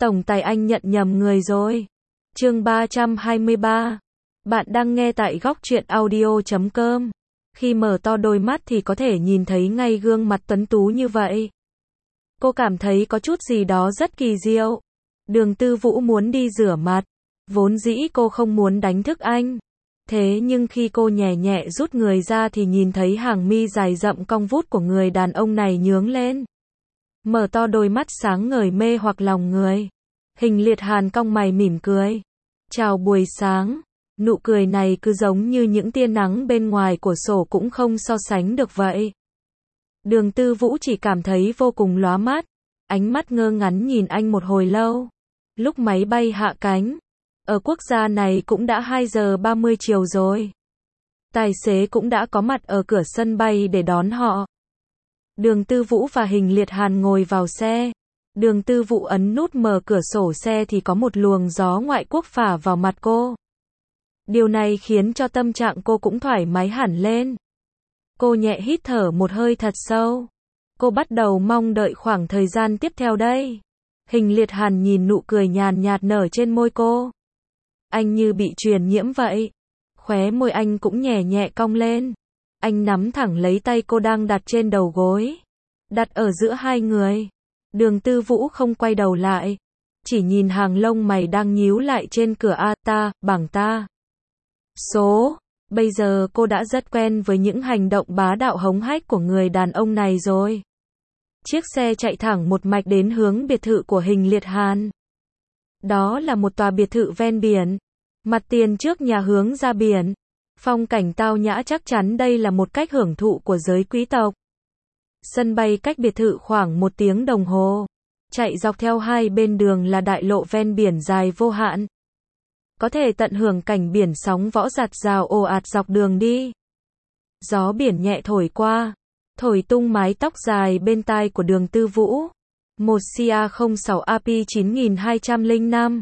Tổng tài anh nhận nhầm người rồi. Chương 323. Bạn đang nghe tại góc truyện audio.com. Khi mở to đôi mắt thì có thể nhìn thấy ngay gương mặt tuấn tú như vậy. Cô cảm thấy có chút gì đó rất kỳ diệu. Đường Tư Vũ muốn đi rửa mặt. Vốn dĩ cô không muốn đánh thức anh. Thế nhưng khi cô nhẹ nhẹ rút người ra thì nhìn thấy hàng mi dài rậm cong vút của người đàn ông này nhướng lên. Mở to đôi mắt sáng ngời mê hoặc lòng người. Hình Liệt Hàn cong mày mỉm cười. Chào buổi sáng. Nụ cười này cứ giống như những tia nắng bên ngoài cửa sổ cũng không so sánh được vậy. Đường Tư Vũ chỉ cảm thấy vô cùng lóa mắt. Ánh mắt ngơ ngắn nhìn anh một hồi lâu. Lúc máy bay hạ cánh. Ở quốc gia này cũng đã 2 giờ 30 chiều rồi. Tài xế cũng đã có mặt ở cửa sân bay để đón họ. Đường Tư Vũ và Hình Liệt Hàn ngồi vào xe. Đường Tư Vũ ấn nút mở cửa sổ xe thì có một luồng gió ngoại quốc phả vào mặt cô. Điều này khiến cho tâm trạng cô cũng thoải mái hẳn lên. Cô nhẹ hít thở một hơi thật sâu. Cô bắt đầu mong đợi khoảng thời gian tiếp theo đây. Hình Liệt Hàn nhìn nụ cười nhàn nhạt nở trên môi cô. Anh như bị truyền nhiễm vậy. Khóe môi anh cũng nhẹ nhẹ cong lên. Anh nắm thẳng lấy tay cô đang đặt trên đầu gối. Đặt ở giữa hai người. Đường Tư Vũ không quay đầu lại. Chỉ nhìn hàng lông mày đang nhíu lại trên cửa ta, bảng ta. Số. Bây giờ cô đã rất quen với những hành động bá đạo hống hách của người đàn ông này rồi. Chiếc xe chạy thẳng một mạch đến hướng biệt thự của Hình Liệt Hàn. Đó là một tòa biệt thự ven biển. Mặt tiền trước nhà hướng ra biển. Phong cảnh tao nhã, chắc chắn đây là một cách hưởng thụ của giới quý tộc. Sân bay cách biệt thự khoảng 1 tiếng đồng hồ. Chạy dọc theo hai bên đường là đại lộ ven biển dài vô hạn. Có thể tận hưởng cảnh biển sóng võ giạt rào ồ ạt dọc đường đi. Gió biển nhẹ thổi qua, thổi tung mái tóc dài bên tai của Đường Tư Vũ. Một Cia 06 AP 9205.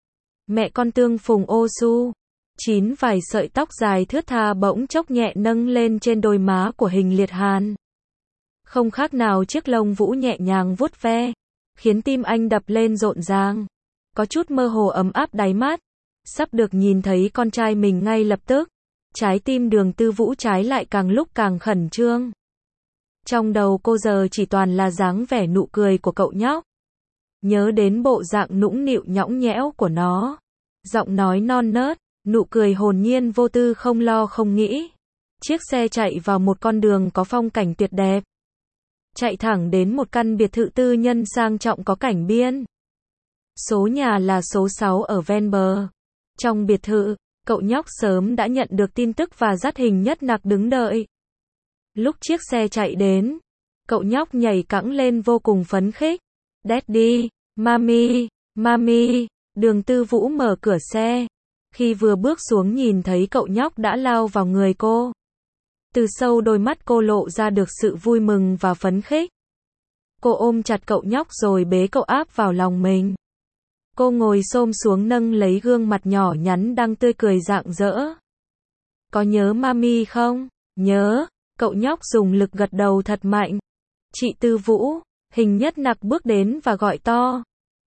Mẹ con tương phùng ô su. 9 vài sợi tóc dài thướt tha bỗng chốc nhẹ nâng lên trên đôi má của Hình Liệt Hàn. Không khác nào chiếc lông vũ nhẹ nhàng vuốt ve, khiến tim anh đập lên rộn ràng. Có chút mơ hồ ấm áp đáy mắt. Sắp được nhìn thấy con trai mình ngay lập tức. Trái tim Đường Tư Vũ trái lại càng lúc càng khẩn trương. Trong đầu cô giờ chỉ toàn là dáng vẻ nụ cười của cậu nhóc. Nhớ đến bộ dạng nũng nịu nhõng nhẽo của nó. Giọng nói non nớt, nụ cười hồn nhiên vô tư không lo không nghĩ. Chiếc xe chạy vào một con đường có phong cảnh tuyệt đẹp. Chạy thẳng đến một căn biệt thự tư nhân sang trọng có cảnh biên. Số nhà là số 6 ở ven bờ. Trong biệt thự, cậu nhóc sớm đã nhận được tin tức và dắt Hình Nhất Nặc đứng đợi. Lúc chiếc xe chạy đến, cậu nhóc nhảy cẫng lên vô cùng phấn khích. Daddy, Mami, Mami. Đường Tư Vũ mở cửa xe. Khi vừa bước xuống nhìn thấy cậu nhóc đã lao vào người cô. Từ sâu đôi mắt cô lộ ra được sự vui mừng và phấn khích. Cô ôm chặt cậu nhóc rồi bế cậu áp vào lòng mình. Cô ngồi xổm xuống nâng lấy gương mặt nhỏ nhắn đang tươi cười rạng rỡ. Có nhớ Mami không? Nhớ. Cậu nhóc dùng lực gật đầu thật mạnh. Chị Tư Vũ. Hình Nhất Nặc bước đến và gọi to.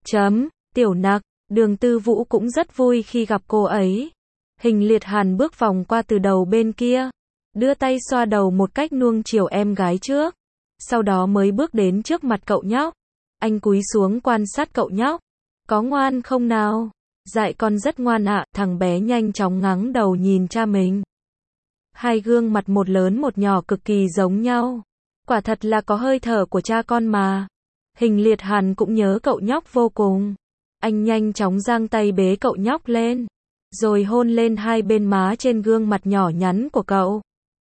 Tiểu Nặc. Đường Tư Vũ cũng rất vui khi gặp cô ấy. Hình Liệt Hàn bước vòng qua từ đầu bên kia. Đưa tay xoa đầu một cách nuông chiều em gái trước. Sau đó mới bước đến trước mặt cậu nhóc. Anh cúi xuống quan sát cậu nhóc. Có ngoan không nào? Dạy con rất ngoan ạ. Thằng bé nhanh chóng ngẩng đầu nhìn cha mình. Hai gương mặt một lớn một nhỏ cực kỳ giống nhau. Quả thật là có hơi thở của cha con mà. Hình Liệt Hàn cũng nhớ cậu nhóc vô cùng. Anh nhanh chóng giang tay bế cậu nhóc lên. Rồi hôn lên hai bên má trên gương mặt nhỏ nhắn của cậu.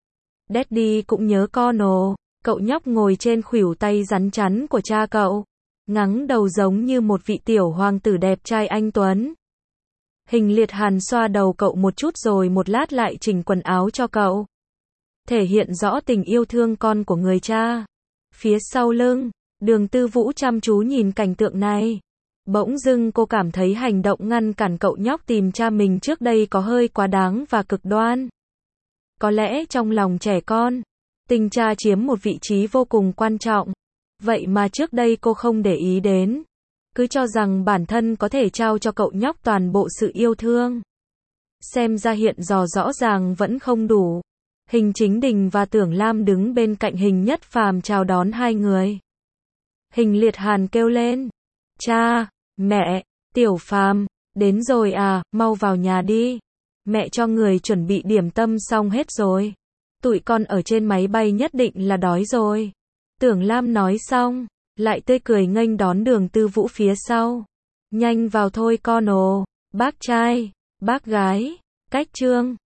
Daddy cũng nhớ con ồ. Cậu nhóc ngồi trên khuỷu tay rắn chắn của cha cậu. Ngẩng đầu giống như một vị tiểu hoàng tử đẹp trai anh tuấn. Hình Liệt Hàn xoa đầu cậu một chút rồi một lát lại chỉnh quần áo cho cậu. Thể hiện rõ tình yêu thương con của người cha. Phía sau lưng, Đường Tư Vũ chăm chú nhìn cảnh tượng này. Bỗng dưng cô cảm thấy hành động ngăn cản cậu nhóc tìm cha mình trước đây có hơi quá đáng và cực đoan. Có lẽ trong lòng trẻ con, tình cha chiếm một vị trí vô cùng quan trọng. Vậy mà trước đây cô không để ý đến. cứ cho rằng bản thân có thể trao cho cậu nhóc toàn bộ sự yêu thương. Xem ra hiện giờ rõ ràng vẫn không đủ. Hình Chính Đình và Tưởng Lam đứng bên cạnh Hình Nhất Phàm chào đón hai người. Hình Liệt Hàn kêu lên. Cha, mẹ, Tiểu Phàm, đến rồi à, mau vào nhà đi. Mẹ cho người chuẩn bị điểm tâm xong hết rồi. Tụi con ở trên máy bay nhất định là đói rồi. Tưởng Lam nói xong, lại tươi cười nghênh đón Đường Tư Vũ phía sau. Nhanh vào thôi con ồ, bác trai, bác gái, Cách Trương,